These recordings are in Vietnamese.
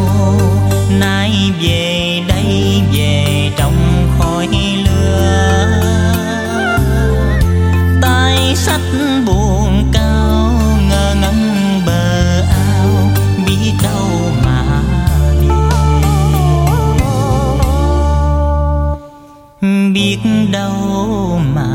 nay về đây về trong khói lửa, tay sách buồn cao ngơ ngẩn bờ ao, biết đâu mà về, biết đâu mà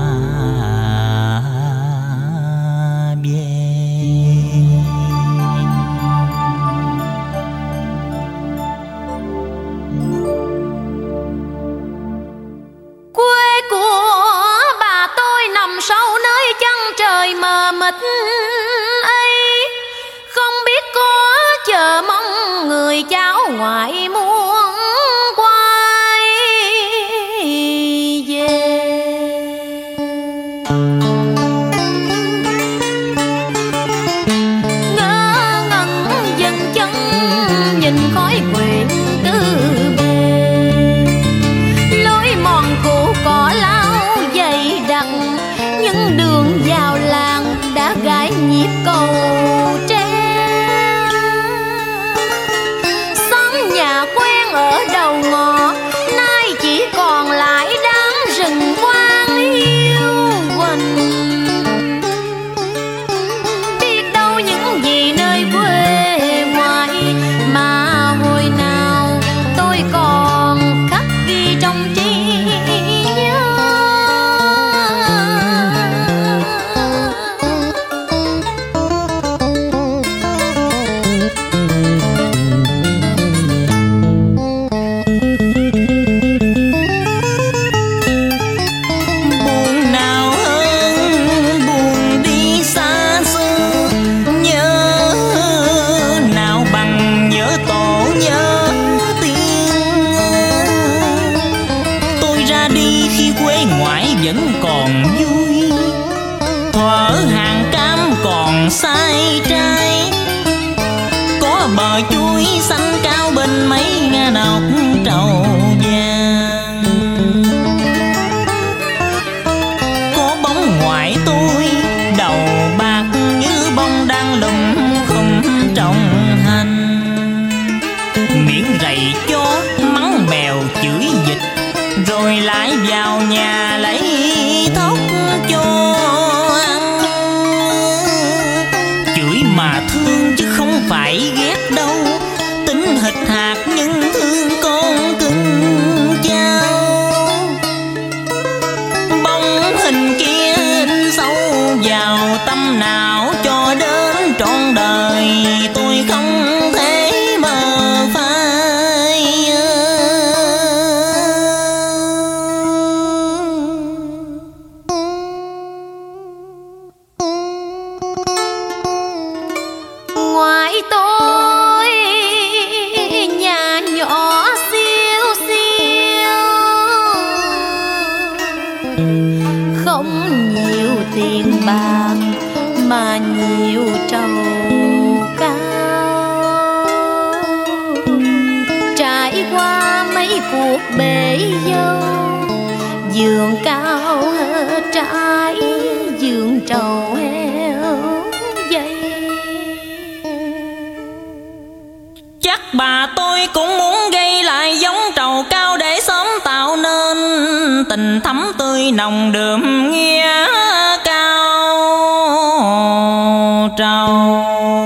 ấy, không biết có chờ mong người cháu ngoại muốn quay về. Ngơ ngẩn dần chân nhìn khói quyện tư bề, lối mòn cũ cỏ lau dày đặc, những đường vào làng đã gãi nhịp cầu tre. Xóm nhà quen ở đầu ngõ nay chỉ còn lại đám rừng quang hiu quạnh. Biết đâu những gì nơi quê ngoại mà hồi nào tôi còn khắc ghi trong trí nhớ. Vẫn còn vui, thuở hàng cam còn sai trái, có bờ chuối xanh cao bên mấy nọc trầu vàng. Có bóng ngoại tôi đầu bạc như bông đang lùm khum trong hành, miệng rầy chó mắng mèo chửi vịt, rồi lại vào nhà lấy thóc cho ăn. Chửi mà thương chứ không phải ghét đâu, tính hịch hạt nhưng thương con cưng cháu. Bóng hình kia in sâu vào tâm não cho đến trọn đời, tôi không thể mờ phai. Ngoại tôi nhà nhỏ siêu siêu, không nhiều tiền bạc mà nhiều trầu cao. Trải qua mấy cuộc bể dâu, giường cao hết trái, giường trầu heo dây. Chắc bà tôi cũng muốn gây lại giống trầu cao để sớm tạo nên tình thắm tươi nồng đượm nghĩa cao trầu.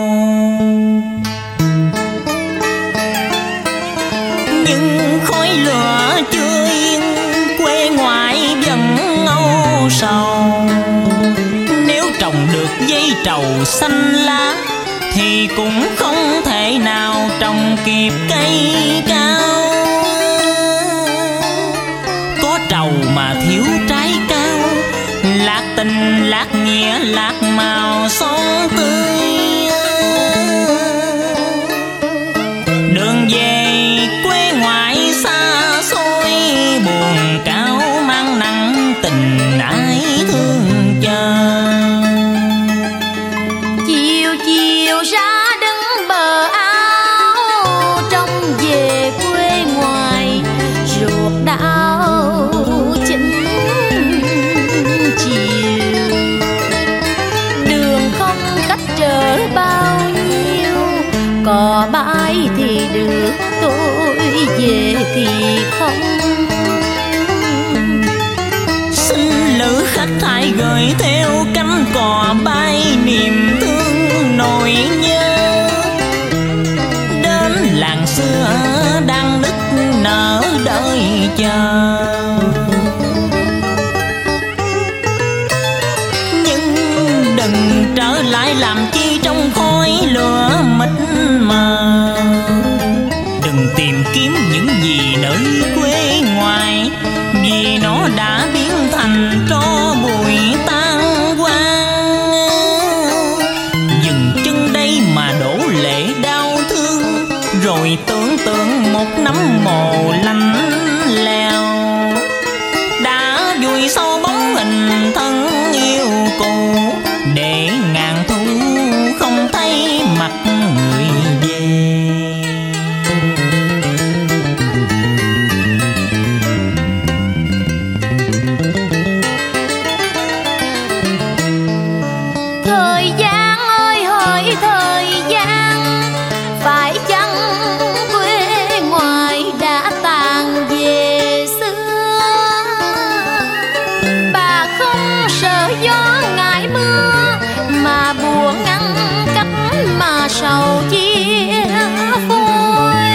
Nhưng khói lửa chưa yên, quê ngoại vẫn âu sầu. Nếu trồng được dây trầu xanh lá thì cũng không thể nào trồng kịp cây cao. Có trầu mà thiếu trái cao, lạc tình lạc nghĩa lạc màu son tươi. Đường về quê ngoại xa xôi, buồn cao mang nặng tình ai thương chờ. Chiều chiều ra đứng bờ ao, trông về quê ngoài ruột đau chính chiều. Đường không cách trời không. Xin lữ khách hãy gửi theo cánh cò bay niềm thương nỗi nhớ, đến làng xưa đang nức nở đợi chờ. Nhưng đừng trở lại làm chi trong khói lửa mịt mờ, đừng tìm kiếm những gì nơi quê ngoài, vì nó đã biến thành tro bụi tan quang. Dừng chân đây mà đổ lệ đau thương, rồi tưởng tượng một nắm mồ lạnh lẽo đã vùi sâu bóng hình thân yêu cũ, để ngàn thu không thấy mặt người về. Thời gian ơi hỡi thời gian, phải chăng quê ngoài đã tàn về xưa? Bà không sợ gió ngại mưa, mà buồn ngăn cách mà sầu chia phôi.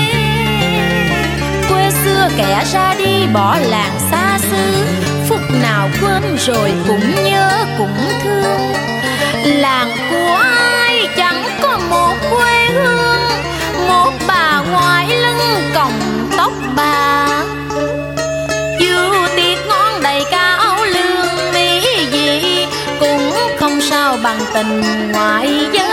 Quê xưa kẻ ra đi bỏ làng xa xứ, phút nào quên rồi cũng nhớ cũng thương. Làng của ai chẳng có một quê hương, một bà ngoại lưng còng tóc bạc, dù tiệc ngon đầy cao lương mỹ vị, cũng không sao bằng tình ngoại dân.